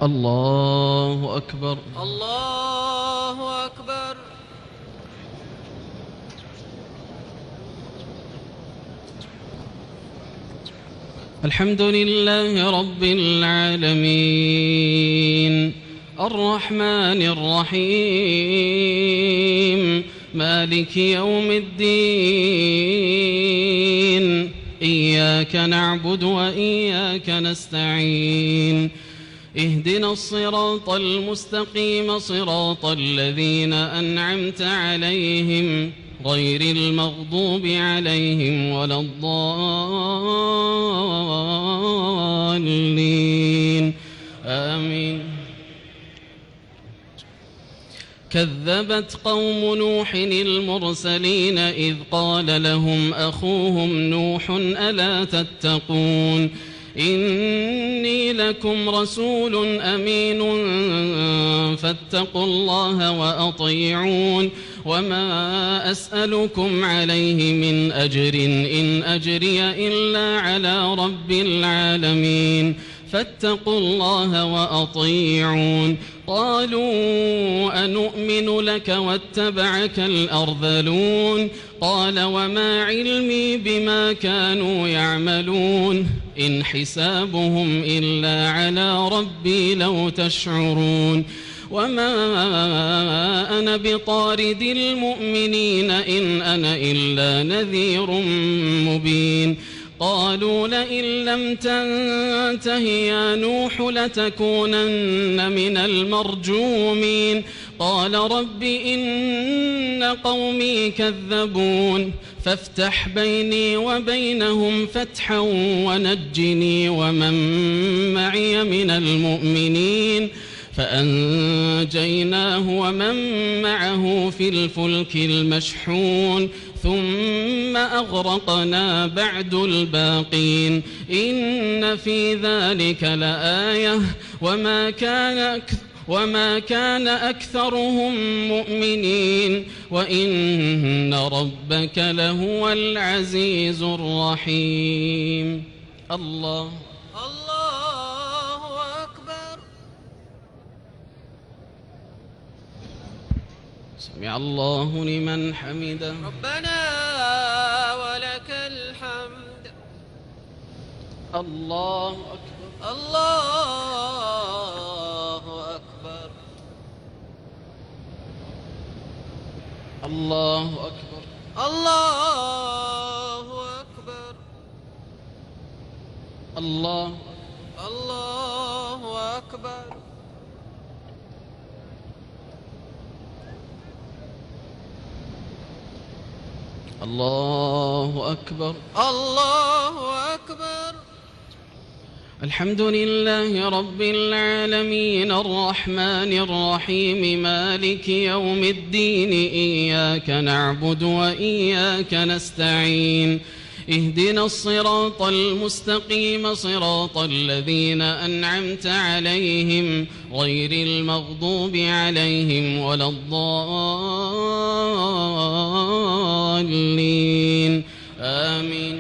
الله أكبر. الله أكبر. الحمد لله رب العالمين الرحمن الرحيم مالك يوم الدين إياك نعبد وإياك نستعين اهدنا الصراط المستقيم صراط الذين أنعمت عليهم غير المغضوب عليهم ولا الضالين آمين. كذبت قوم نوح المرسلين إذ قال لهم أخوهم نوح ألا تتقون إني لكم رسول أمين فاتقوا الله وأطيعون وما أسألكم عليه من أجر إن أجري إلا على رب العالمين فاتقوا الله وأطيعون. قالوا أنؤمن لك واتبعك الأرذلون قال وما علمي بما كانوا يعملون إن حسابهم إلا على ربي لو تشعرون وما أنا بطارد المؤمنين إن أنا إلا نذير مبين. قالوا لئن لم تنته يا نوح لتكونن من المرجومين قال رب إن قومي كذبون فافتح بيني وبينهم فتحا ونجني ومن معي من المؤمنين فأنجيناه ومن معه في الفلك المشحون ثم أغرقنا بعد الباقين إن في ذلك لآية وما كان أكثرهم مؤمنين وإن ربك لهو العزيز الرحيم. الله أكبر. سمع الله لمن حمده ربنا ولك الحمد. الله أكبر. الله أكبر. الله أكبر. الله أكبر. الله أكبر. الله أكبر. الله أكبر. الحمد لله رب العالمين الرحمن الرحيم مالك يوم الدين إياك نعبد وإياك نستعين اهدنا الصراط المستقيم صراط الذين أنعمت عليهم غير المغضوب عليهم ولا الضالين آمين.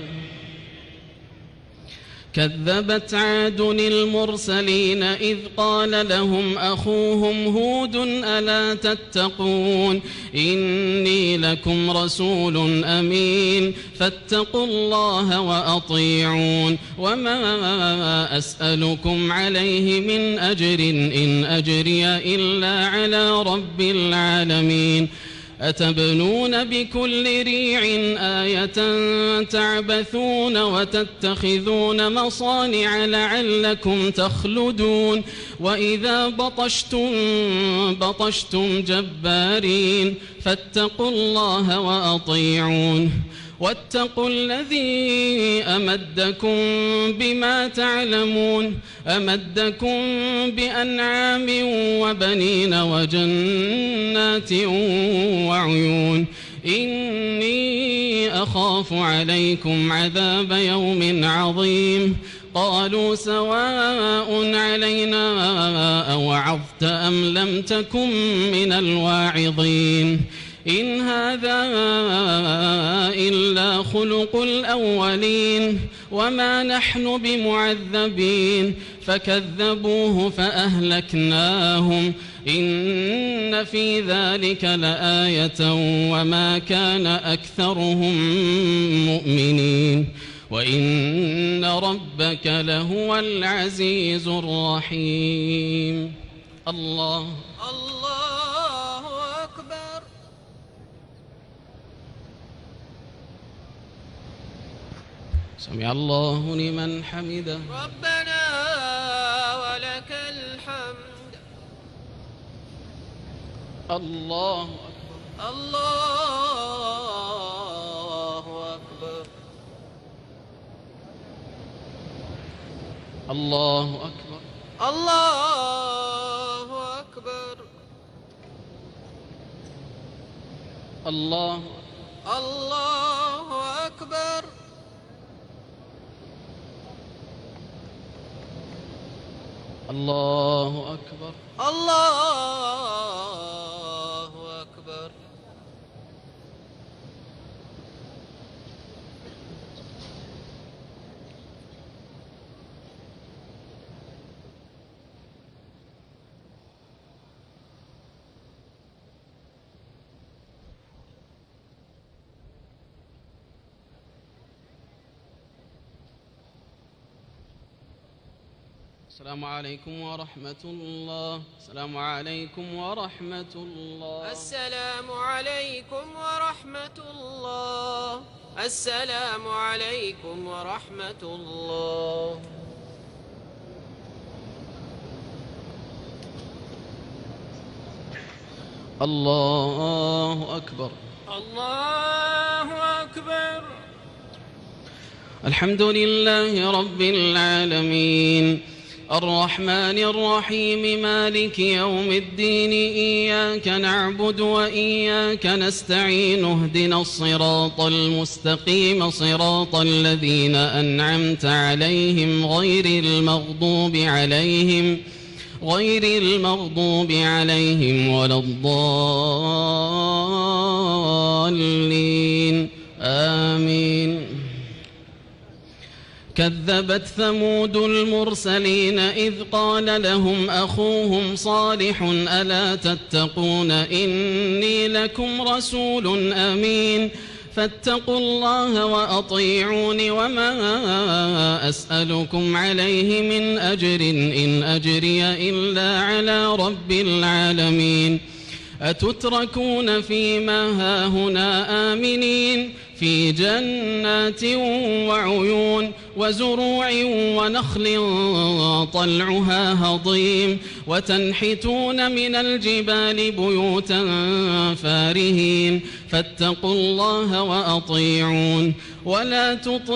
كذبت عاد المرسلين إذ قال لهم أخوهم هود ألا تتقون إني لكم رسول أمين فاتقوا الله وأطيعون وما أسألكم عليه من أجر إن أجري إلا على رب العالمين أتبنون بكل ريع آية تعبثون وتتخذون مصانع لعلكم تخلدون وإذا بطشتم جبارين فاتقوا الله وأطيعون واتقوا الذي أمدكم بما تعلمون أمدكم بأنعام وبنين وجنات وعيون إني أخاف عليكم عذاب يوم عظيم قالوا سواء علينا أوعظت أم لم تكن من الواعظين إن هذا إلا خلق الأولين وما نحن بمعذبين فكذبوه فأهلكناهم إن في ذلك لآية وما كان أكثرهم مؤمنين وإن ربك لهو العزيز الرحيم. الله أكبر. سمع الله لمن حمده. ربنا ولك الحمد. الله أكبر. الله أكبر. الله أكبر. الله أكبر. الله أكبر. الله أكبر. الله أكبر. السلام عليكم ورحمة الله. السلام عليكم ورحمة الله. السلام عليكم ورحمة الله. السلام عليكم ورحمة الله. الله أكبر. الله أكبر. الحمد لله رب العالمين الرحمن الرحيم مالك يوم الدين إياك نعبد وإياك نستعين اهدنا الصراط المستقيم صراط الذين أنعمت عليهم غير المغضوب عليهم ولا الضالين آمين. كذبت ثمود المرسلين إذ قال لهم أخوهم صالح ألا تتقون إني لكم رسول أمين فاتقوا الله وأطيعون وما أسألكم عليه من أجر إن أجري إلا على رب العالمين أتتركون فيما هاهنا آمنين في جنات وعيون وزروع ونخل طلعها هضيم وتنحتون من الجبال بيوتا فارهين فاتقوا الله وأطيعون ولا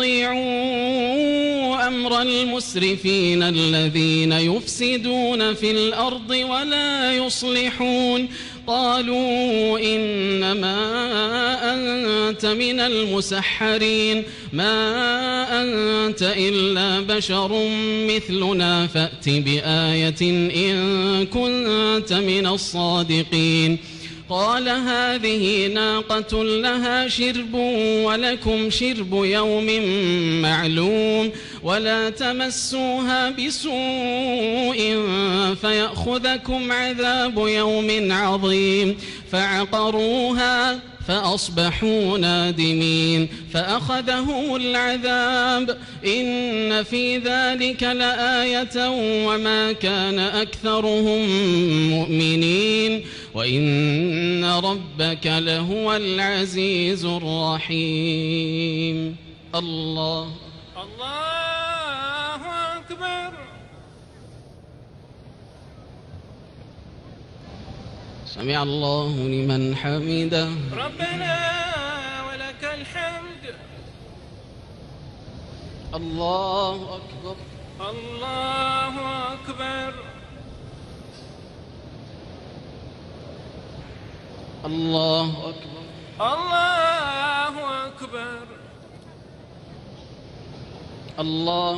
تطيعوا أمر المسرفين الذين يفسدون في الأرض ولا يصلحون قالوا إنما أنت من المسحرين ما أنت إلا بشر مثلنا فأت بآية إن كنت من الصادقين قال هذه ناقة لها شرب ولكم شرب يوم معلوم ولا تمسوها بسوء فيأخذكم عذاب يوم عظيم فعقروها فأصبحوا نادمين فأخذهم العذاب إن في ذلك لآية وما كان أكثرهم مؤمنين وإن ربك لهو العزيز الرحيم. الله أكبر. سمع الله لمن حمده. ربنا ولك الحمد. الله أكبر. الله أكبر. الله أكبر. الله أكبر. الله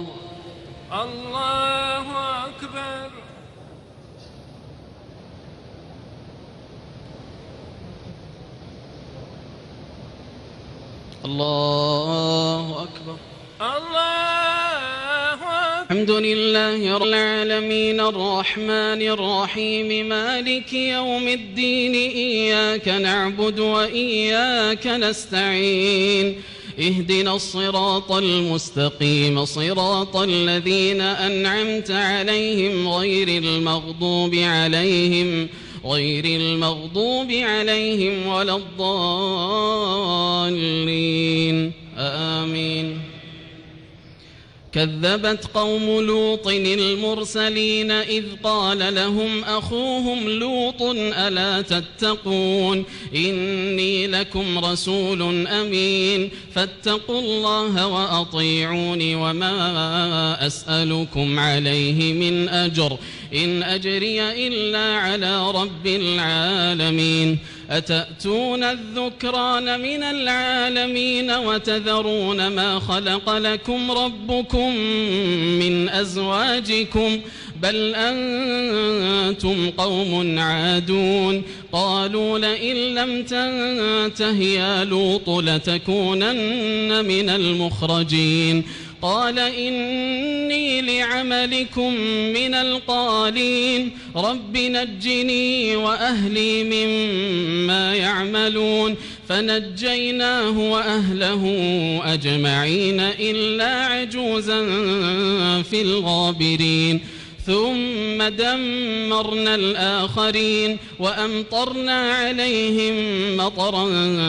أكبر. الله أكبر. الله أكبر. الحمد لله رب العالمين الرحمن الرحيم مالك يوم الدين إياك نعبد وإياك نستعين اهدنا الصراط المستقيم صراط الذين أنعمت عليهم غير المغضوب عليهم ولا الضالين آمين. كذبت قوم لوط المرسلين إذ قال لهم أخوهم لوط ألا تتقون إني لكم رسول أمين فاتقوا الله وأطيعوني وما أسألكم عليه من أجر إن أجري إلا على رب العالمين أتأتون الذكران من العالمين وتذرون ما خلق لكم ربكم من أزواجكم بل أنتم قوم عادون قالوا لئن لم تنته يا لوط لتكونن من المخرجين قال إني لعملكم من القالين رب نجني وأهلي مما يعملون فنجيناه وأهله أجمعين إلا عجوزا في الغابرين ثم دمرنا الآخرين وأمطرنا عليهم مطرا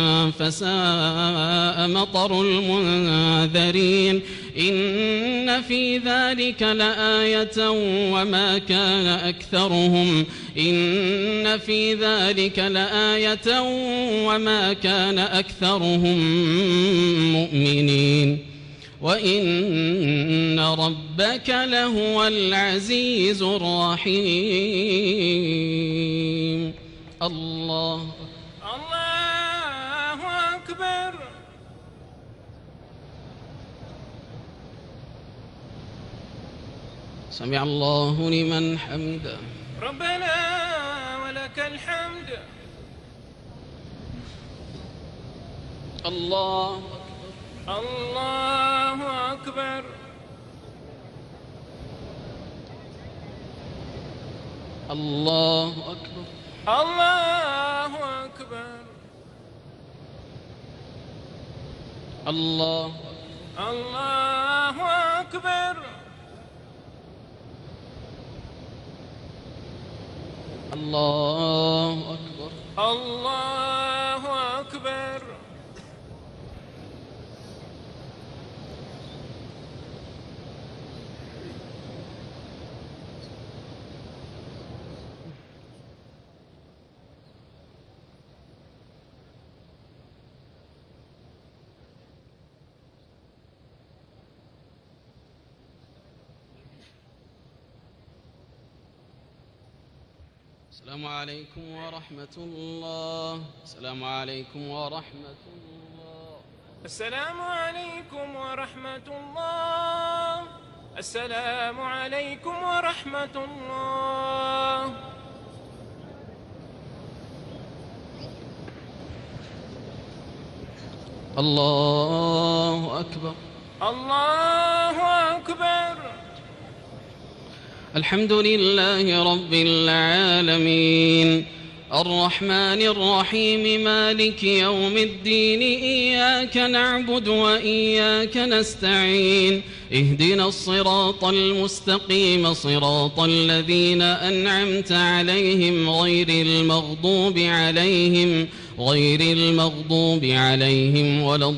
فساء مطر المنذرين إن في ذلك لآية وما كان أكثرهم مؤمنين وإن ربك لهو العزيز الرحيم. الله أكبر. سمع الله لمن حمده. ربنا ولك الحمد. الله أكبر. الله أكبر. الله أكبر. الله أكبر. الله أكبر. الله أكبر. السلام عليكم ورحمة الله. السلام عليكم ورحمة الله. السلام عليكم ورحمة الله. السلام عليكم ورحمة الله. الله أكبر. الله أكبر. الحمد لله رب العالمين الرحمن الرحيم مالك يوم الدين إياك نعبد وإياك نستعين اهدنا الصراط المستقيم صراط الذين أنعمت عليهم غير المغضوب عليهم ولا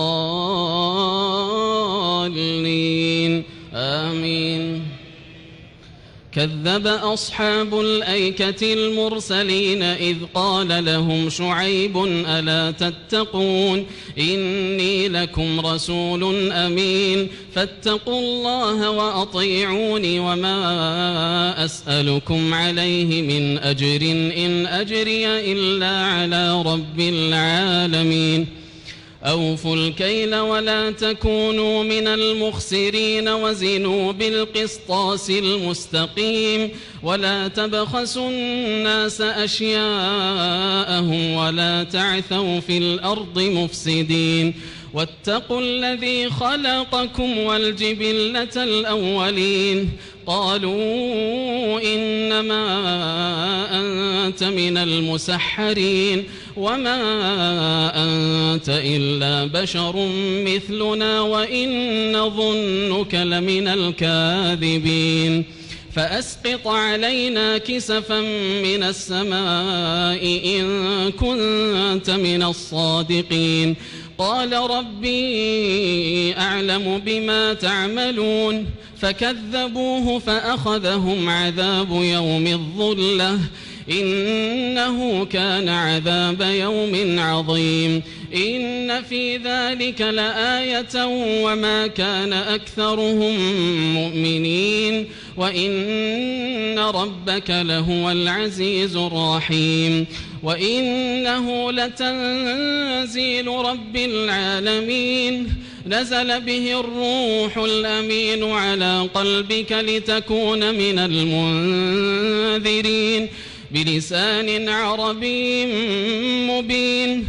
الضالين آمين. كذب أصحاب الأيكة المرسلين إذ قال لهم شعيب ألا تتقون إني لكم رسول أمين فاتقوا الله وأطيعوني وما أسألكم عليه من أجر إن أجري إلا على رب العالمين أوفوا الكيل ولا تكونوا من المخسرين وزنوا بالقسطاس المستقيم ولا تبخسوا الناس أشياءهم ولا تعثوا في الأرض مفسدين واتقوا الذي خلقكم والجبلة الأولين قالوا إنما أنت من المسحرين وما أنت إلا بشر مثلنا وإن نظنك لمن الكاذبين فأسقط علينا كسفا من السماء إن كنت من الصادقين قال ربي أعلم بما تعملون فكذبوه فأخذهم عذاب يوم الظلة إنه كان عذاب يوم عظيم إن في ذلك لآية وما كان أكثرهم مؤمنين وإن ربك لهو العزيز الرحيم وإنه لتنزيل رب العالمين نزل به الروح الأمين على قلبك لتكون من المنذرين بلسان عربي مبين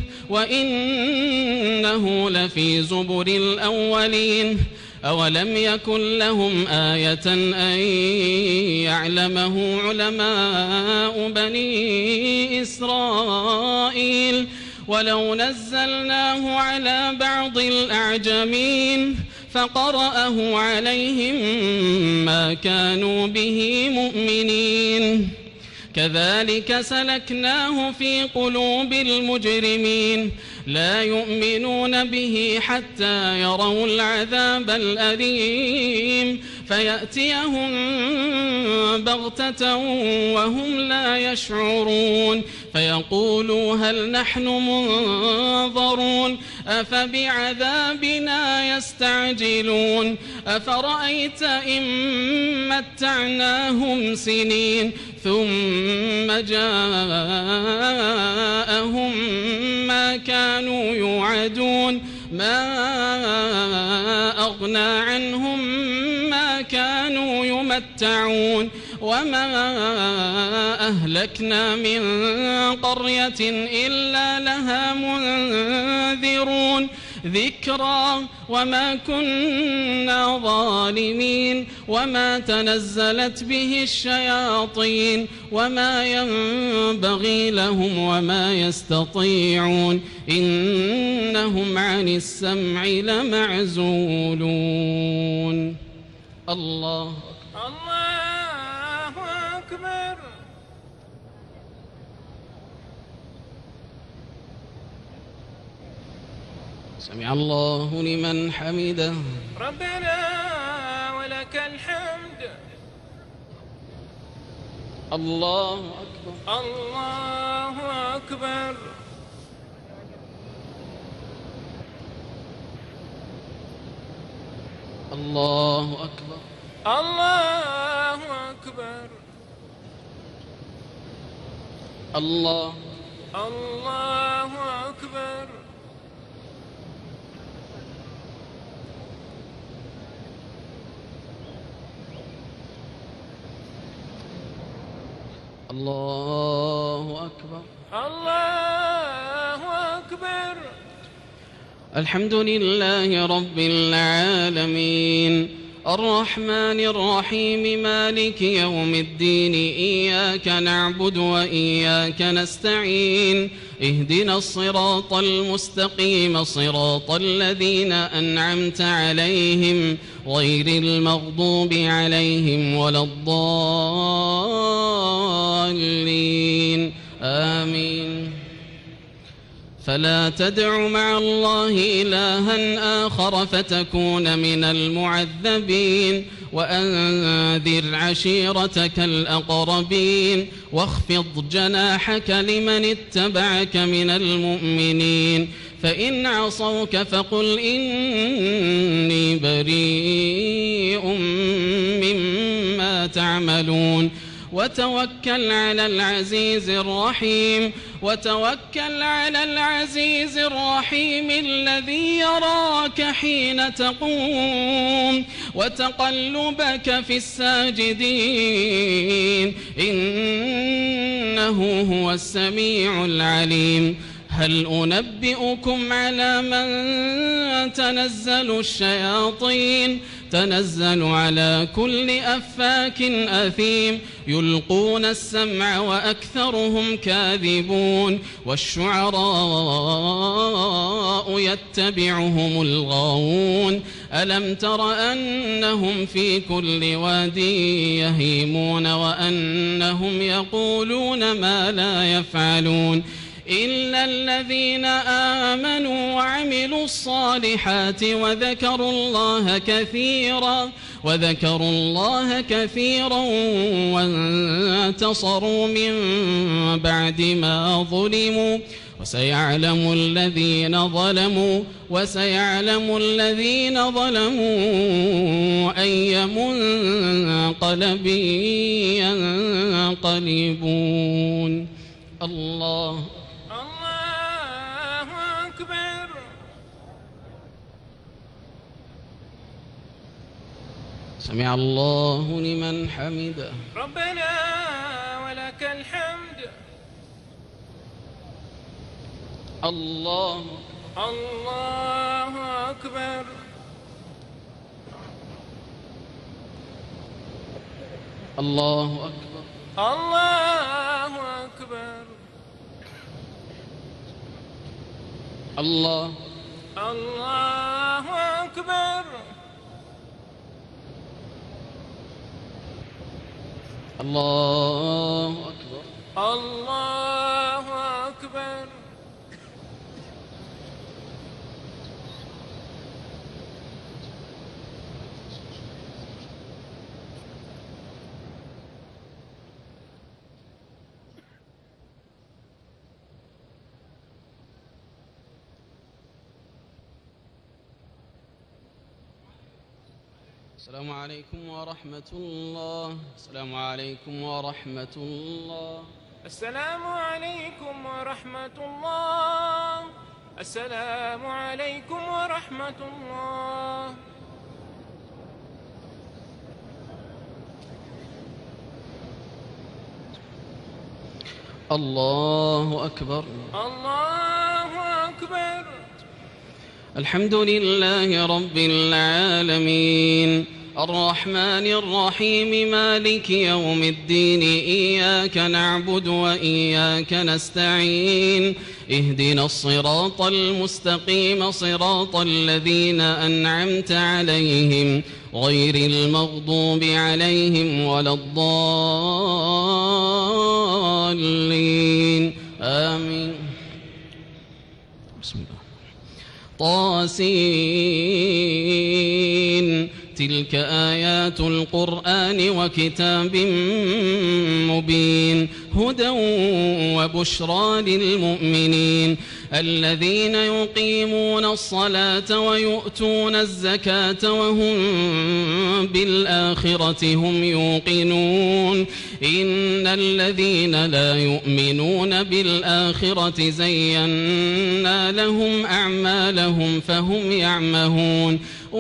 وإنه لفي زبر الأولين أولم يكن لهم آية أن يعلمه علماء بني إسرائيل ولو نزلناه على بعض الأعجمين فقرأه عليهم ما كانوا به مؤمنين كذلك سلكناه في قلوب المجرمين لا يؤمنون به حتى يروا العذاب الأليم فيأتيهم بغتة وهم لا يشعرون فيقولوا هل نحن منظرون أفبعذابنا يستعجلون أفرأيت إن متعناهم سنين ثم جاءهم ما كانوا يوعدون ما أغنى عنهم ما كانوا يمتعون وما أهلكنا من قرية إلا لها منذرون ذكرى وما كنا ظالمين وما تنزلت به الشياطين وما ينبغي لهم وما يستطيعون إنهم عن السمع لمعزولون الله أكبر سمع الله لمن حمده ربنا ولك الحمد الله أكبر الله أكبر الله أكبر الله أكبر الله أكبر الله أكبر الله أكبر الحمد لله رب العالمين الرحمن الرحيم مالك يوم الدين إياك نعبد وإياك نستعين اهدنا الصراط المستقيم صراط الذين أنعمت عليهم غير المغضوب عليهم ولا الضالين آمين فلا تدع مع الله إلها آخر فتكون من المعذبين وأنذر عشيرتك الأقربين واخفض جناحك لمن اتبعك من المؤمنين فإن عصوك فقل إني بريء مما تعملون وتوكل على العزيز الرحيم الذي يراك حين تقوم وتقلبك في الساجدين إنه هو السميع العليم هل أنبئكم على من تنزل الشياطين تنزل على كل أفاك أثيم يلقون السمع وأكثرهم كاذبون والشعراء يتبعهم الغاوون ألم تر أنهم في كل واد يهيمون وأنهم يقولون ما لا يفعلون إلا الذين آمنوا وعملوا الصالحات وذكروا الله كثيرا وانتصروا من بعد ما ظلموا وسيعلم الذين ظلموا أي منقلب ينقلبون. الله أكبر. سمع الله لمن حمده. ربنا ولك الحمد. الله أكبر. الله أكبر. الله أكبر. الله أكبر. الله أكبر. الله أكبر. السلام عليكم ورحمة الله. السلام عليكم ورحمة الله. السلام عليكم ورحمة الله. السلام عليكم ورحمة الله. الله أكبر. الله أكبر. الحمد لله رب العالمين الرحمن الرحيم مالك يوم الدين إياك نعبد وإياك نستعين اهدنا الصراط المستقيم صراط الذين أنعمت عليهم غير المغضوب عليهم ولا الضالين آمين. بسم الله. طاسين تلك آيات القرآن وكتاب مبين هدى وبشرى للمؤمنين الذين يقيمون الصلاة ويؤتون الزكاة وهم بالآخرة هم يوقنون إن الذين لا يؤمنون بالآخرة زينا لهم أعمالهم فهم يعمهون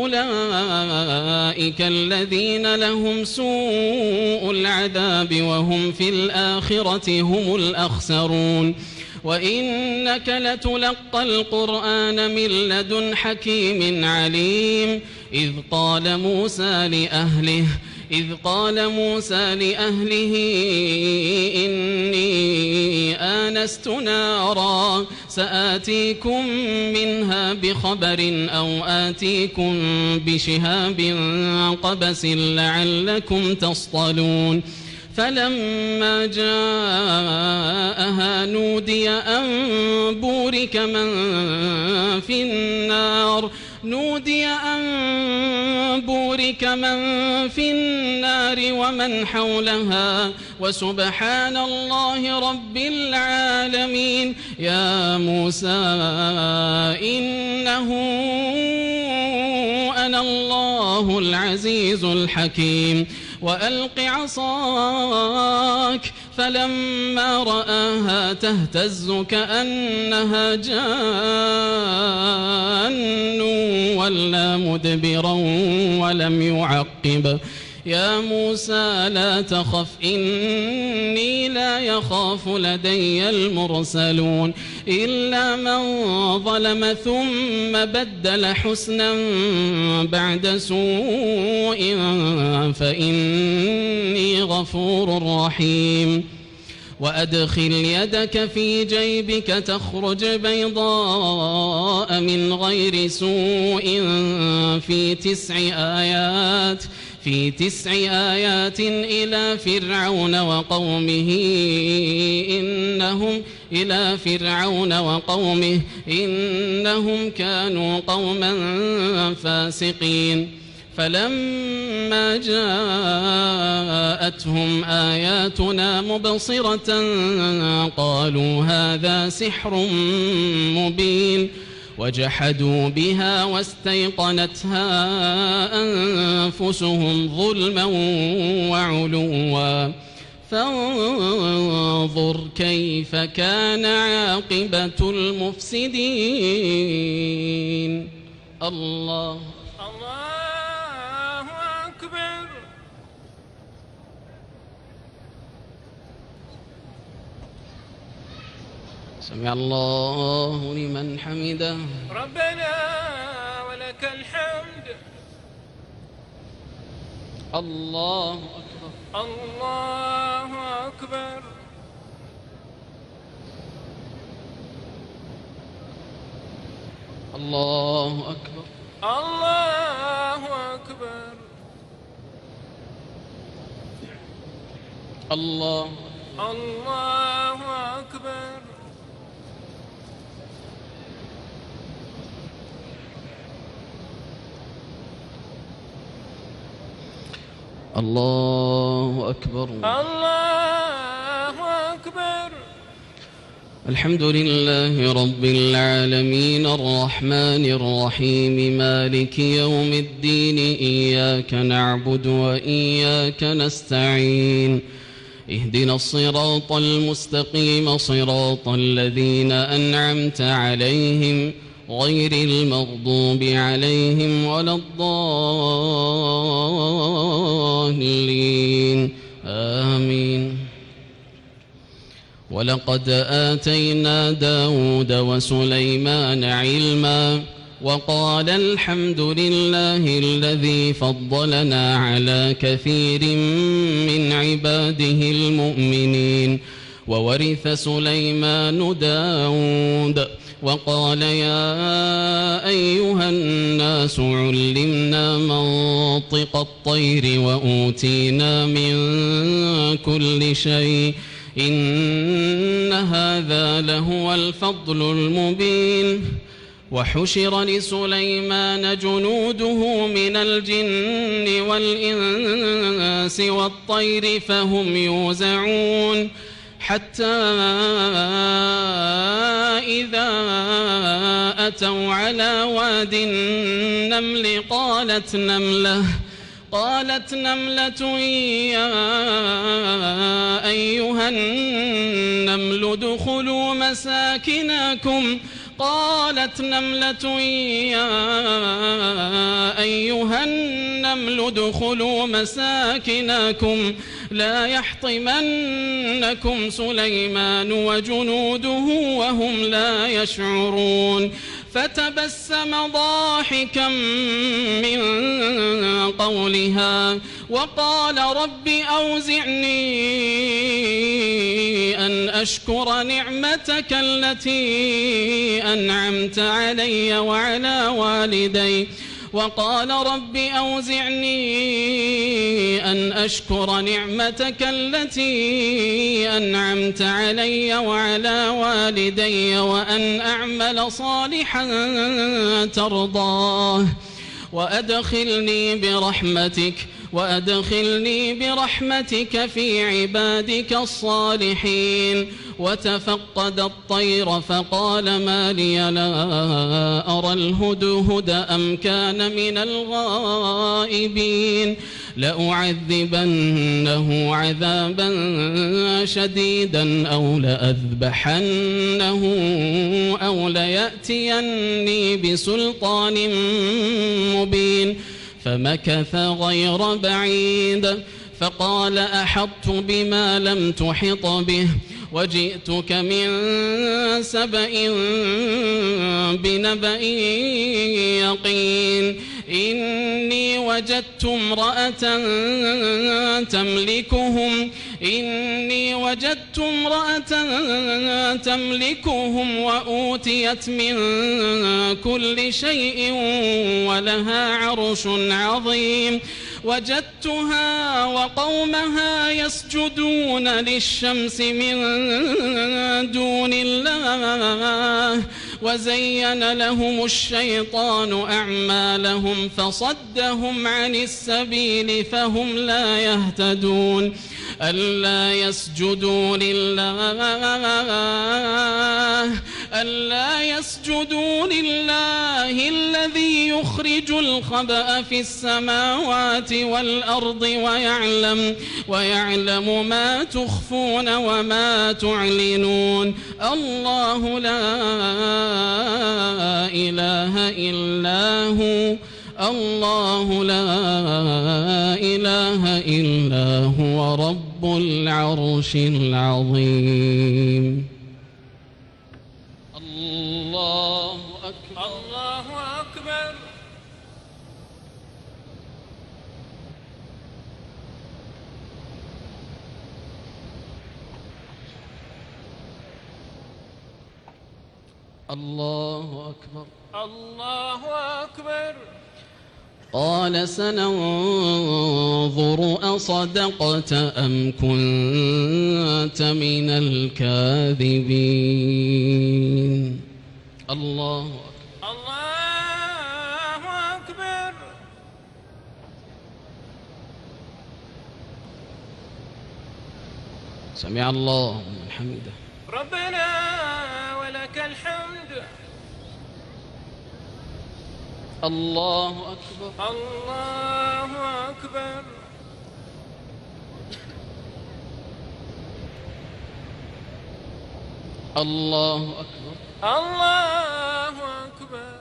أولئك الذين لهم سوء العذاب وهم في الآخرة هم الأخسرون وإنك لتلقى القرآن من لدن حكيم عليم إذ قال موسى لأهله إني آنست نارا سآتيكم منها بخبر أو آتيكم بشهاب قبس لعلكم تصطلون فلما جاءها نودي أن بورك من في النار ومن حولها وسبحان الله رب العالمين يا موسى إنه أنا الله العزيز الحكيم وألق عصاك فلما رآها تهتز كأنها جان ولا مدبرا ولم يعقب يا موسى لا تخف إني لا يخاف لدي المرسلون إلا من ظلم ثم بدل حسنا بعد سوء فإني غفور رحيم وأدخل يدك في جيبك تخرج بيضاء من غير سوء في 9 آيات إلى فرعون وقومه إنهم كانوا قوما فاسقين فلما جاءتهم آياتنا مبصرة قالوا هذا سحر مبين وجحدوا بها واستيقنتها أنفسهم ظلما وعلوا فانظر كيف كان عاقبة المفسدين. الله أكبر. سمع الله لمن حمده. ربنا ولك الحمد. الله أكبر. الله أكبر. الله أكبر. الله أكبر. الله أكبر. الله أكبر. الله أكبر. الحمد لله رب العالمين الرحمن الرحيم مالك يوم الدين إياك نعبد وإياك نستعين اهدنا الصراط المستقيم صراط الذين أنعمت عليهم غير المغضوب عليهم ولا الضالين آمين. ولقد آتينا داود وسليمان علما وقال الحمد لله الذي فضلنا على كثير من عباده المؤمنين. وورث سليمان داود وقال يا أيها الناس علمنا منطق الطير وأوتينا من كل شيء إن هذا لهو الفضل المبين. وحشر لسليمان جنوده من الجن والإنس والطير فهم يوزعون حتى إذا أتوا على واد النمل قالت نملة يا أيها النمل ادخلوا مساكنكم لا يحطمنكم سليمان وجنوده وهم لا يشعرون. فتبسم ضاحكا من قولها وقال رب أوزعني أن أشكر نعمتك التي أنعمت علي وعلى والدي وأن أعمل صالحا ترضاه وأدخلني برحمتك في عبادك الصالحين. وتفقد الطير فقال ما لي لا أرى الهدهد أم كان من الغائبين لأعذبنه عذابا شديدا أو لأذبحنه أو ليأتيني بسلطان مبين. فمكث غير بعيد فقال أحطت بما لم تحط به وجئتك من سبأ بنبأ يقين إني وجدت امرأة تملكهم وأوتيت من كل شيء ولها عرش عظيم وجدتها وقومها يسجدون للشمس من دون الله وزين لهم الشيطان أعمالهم فصدهم عن السبيل فهم لا يهتدون ألا يسجدوا لله الذي يخرج الخبأ في السماوات والأرض ويعلم ما تخفون وما تعلنون الله لا إله إلا هو رب العرش العظيم الله أكبر الله أكبر الله أكبر الله أكبر قال سننظر أصدقت أم كنت من الكاذبين الله أكبر الله أكبر سمع الله لمن حمده ربنا ولك الحمد الله أكبر الله أكبر الله أكبر الله أكبر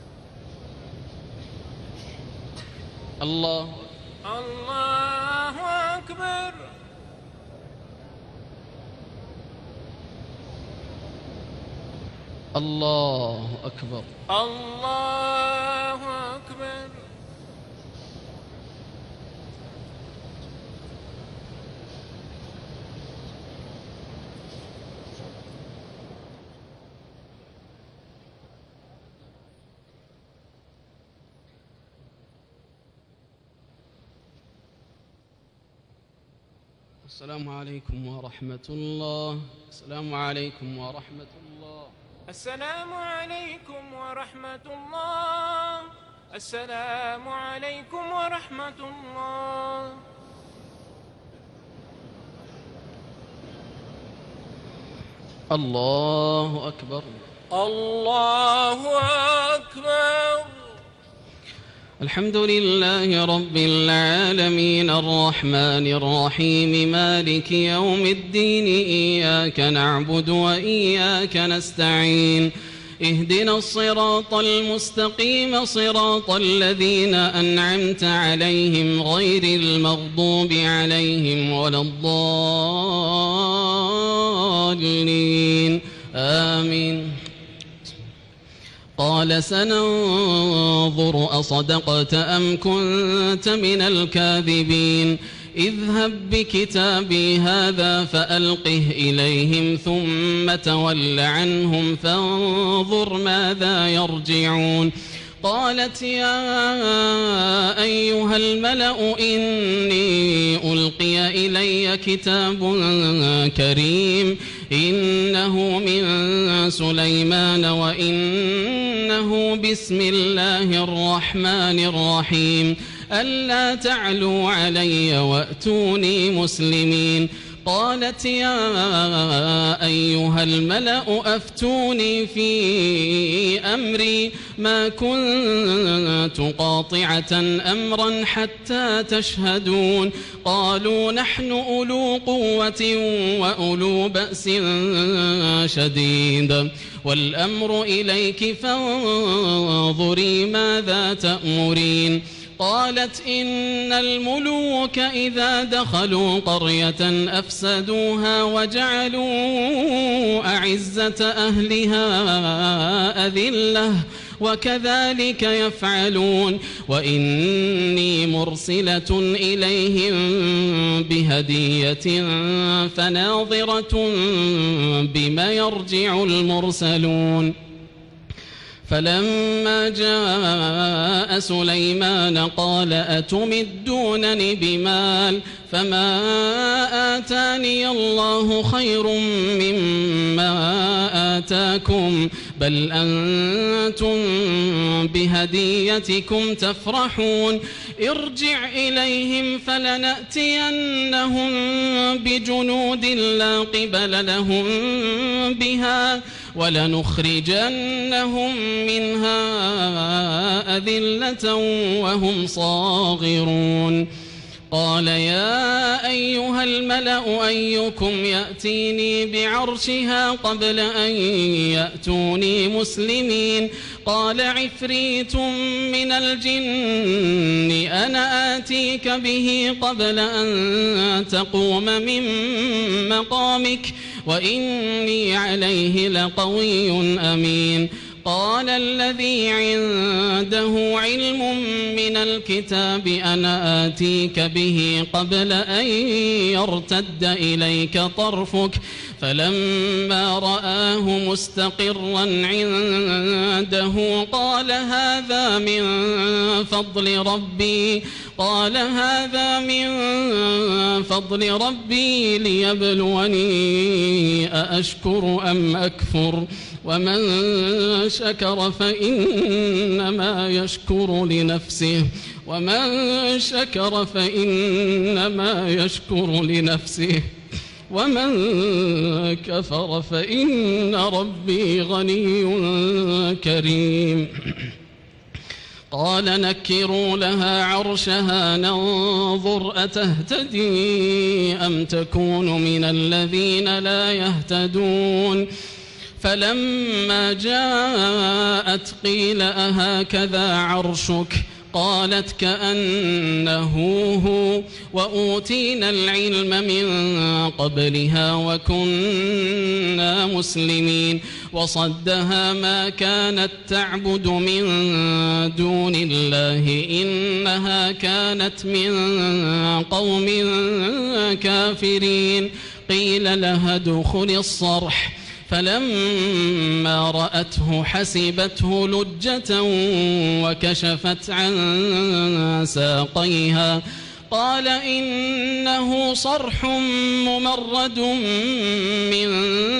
الله الله أكبر الله أكبر الله أكبر السلام عليكم ورحمة الله السلام عليكم ورحمة الله السلام عليكم ورحمة الله السلام عليكم ورحمة الله الله أكبر الله أكبر الحمد لله رب العالمين الرحمن الرحيم مالك يوم الدين إياك نعبد وإياك نستعين اهدنا الصراط المستقيم صراط الذين أنعمت عليهم غير المغضوب عليهم ولا الضالين آمين قال سننظر أصدقت أم كنت من الكاذبين اذهب بكتابي هذا فألقه إليهم ثم تول عنهم فانظر ماذا يرجعون قالت يا أيها الملأ إني ألقي إلي كتاب كريم إنه من سليمان وإنه بسم الله الرحمن الرحيم ألا تعلوا علي وأتوني مسلمين قالت يا أيها الملأ أفتوني في أمري ما كنت قاطعة أمرا حتى تشهدون قالوا نحن أولو قوة وأولو بأس شديد والأمر إليك فانظري ماذا تأمرين قالت إن الملوك إذا دخلوا قرية أفسدوها وجعلوا أعزة أهلها أذلة وكذلك يفعلون وإني مرسلة إليهم بهدية فناظرة بما يرجع المرسلون فلما جاء سليمان قال أتمدونني بمال فما آتاني الله خير مما آتاكم بل أنتم بهديتكم تفرحون ارجع إليهم فلنأتينهم بجنود لا قبل لهم بها ولنخرجنهم منها أذلة وهم صاغرون قال يا أيها الملأ أيكم يأتيني بعرشها قبل أن يأتوني مسلمين قال عفريت من الجن أنا آتيك به قبل أن تقوم من مقامك وإني عليه لقوي أمين قال الذي عنده علم من الكتاب أنا آتيك به قبل أن يرتد إليك طرفك فلما رآه مستقرا عنده قال هذا من فضل ربي ليبلوني أأشكر أم أكفر ومن شكر فإنما يشكر لنفسه ومن كفر فإن ربي غني كريم قال نكروا لها عرشها ننظر أتهتدي أم تكون من الذين لا يهتدون فلما جاءت قيل أهكذا عرشك قالت كأنه هو وأوتينا العلم من قبلها وكنا مسلمين وصدها ما كانت تعبد من دون الله إنها كانت من قوم كافرين قيل لها ادخل الصرح فلما رأته حسبته لجة وكشفت عن ساقيها قال إنه صرح ممرد من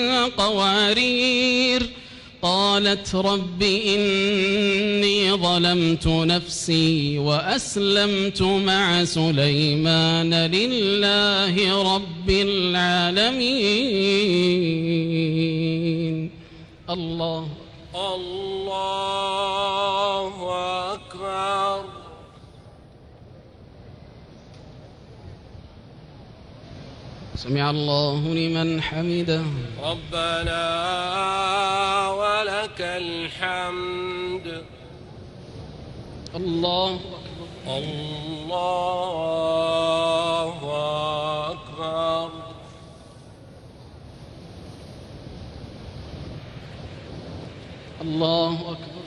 قوارير قالت رب إني ظلمت نفسي وأسلمت مع سليمان لله رب العالمين. الله أكبر. سمع الله لمن حمده. ربنا ولك الحمد. الله أكبر. الله أكبر. الله أكبر.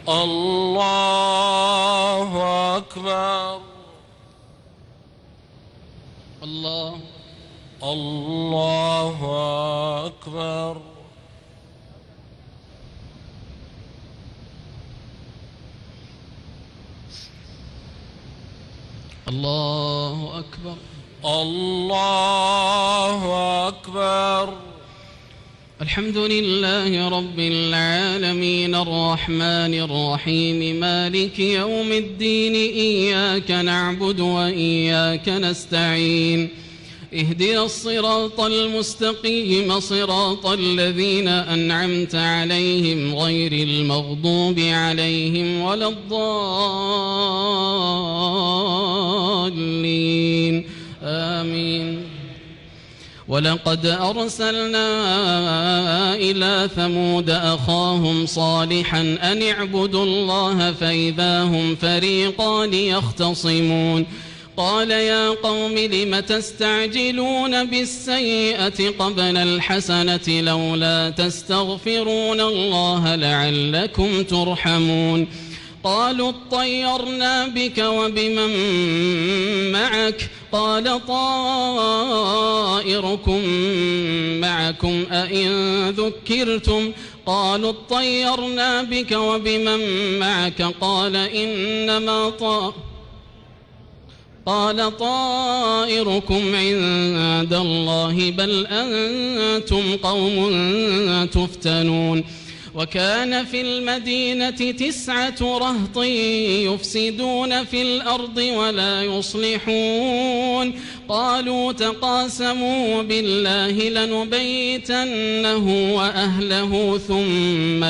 الله أكبر. الله أكبر. الله أكبر. الله أكبر. الحمد لله رب العالمين الرحمن الرحيم مالك يوم الدين إياك نعبد وإياك نستعين اهدنا الصراط المستقيم صراط الذين أنعمت عليهم غير المغضوب عليهم ولا الضالين آمين. ولقد أرسلنا إلى ثمود أخاهم صالحا أن اعبدوا الله فإذا هم فريقان يختصمون قال يا قوم لم تستعجلون بالسيئة قبل الحسنة لولا تستغفرون الله لعلكم ترحمون قالوا اطيرنا بك وبمن معك قال طائركم معكم أئن ذكرتم قالوا اطيرنا بك وبمن معك قال طائركم عند الله بل أنتم قوم تفتنون وكان في المدينة 9 رهط يفسدون في الأرض ولا يصلحون قالوا تقاسموا بالله لنبيتنه وأهله ثم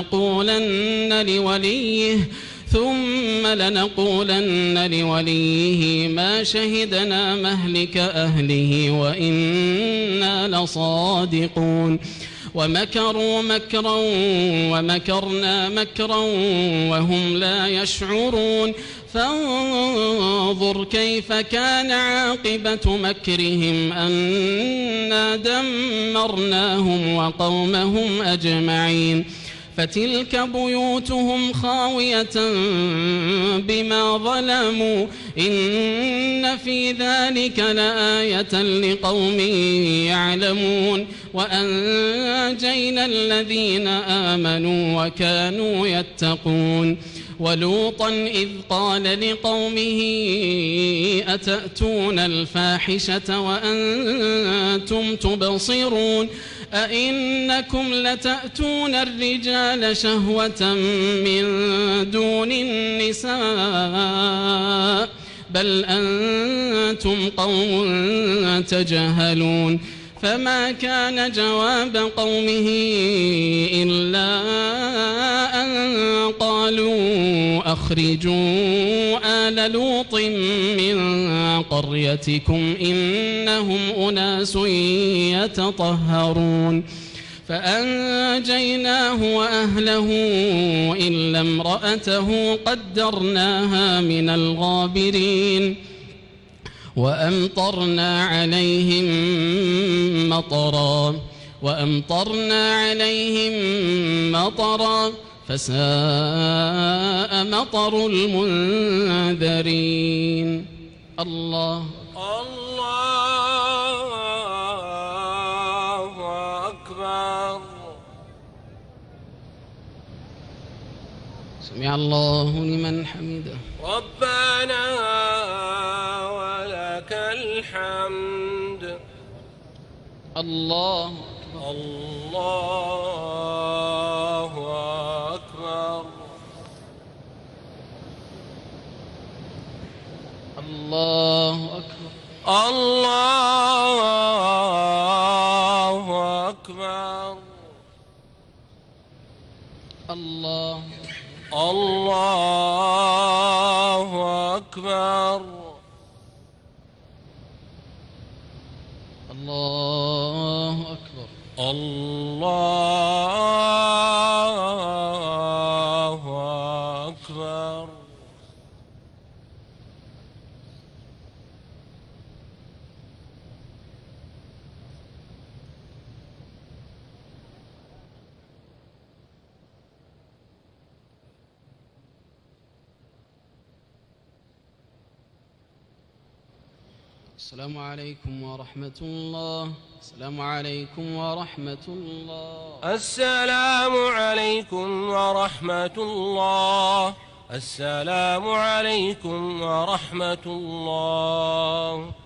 لنقولن لوليه ما شهدنا مهلك أهله وإنا لصادقون ومكروا مكرا ومكرنا مكرا وهم لا يشعرون فانظر كيف كان عاقبة مكرهم أنا دمرناهم وقومهم أجمعين فتلك بيوتهم خاوية بما ظلموا إن في ذلك لآية لقوم يعلمون وأنجينا الذين آمنوا وكانوا يتقون ولوطا إذ قال لقومه أتأتون الفاحشة وأنتم تبصرون أئنكم لتأتون الرجال شهوة من دون النساء بل أنتم قوم تجهلون فما كان جواب قومه إلا أن قالوا أخرجوا آل لوط من قريتكم إنهم أناس يتطهرون فأنجيناه وأهله إلا امرأته قدرناها من الغابرين وأمطرنا عليهم مطرا فساء مطر المنذرين الله أكبر سمع الله لمن حمده ربنا ولك الحمد الله أكبر الله أكبر الله أكبر الله أكبر الله أكبر الله أكبر السلام عليكم ورحمة الله. السلام عليكم ورحمة الله. السلام عليكم ورحمة الله. السلام عليكم ورحمة الله.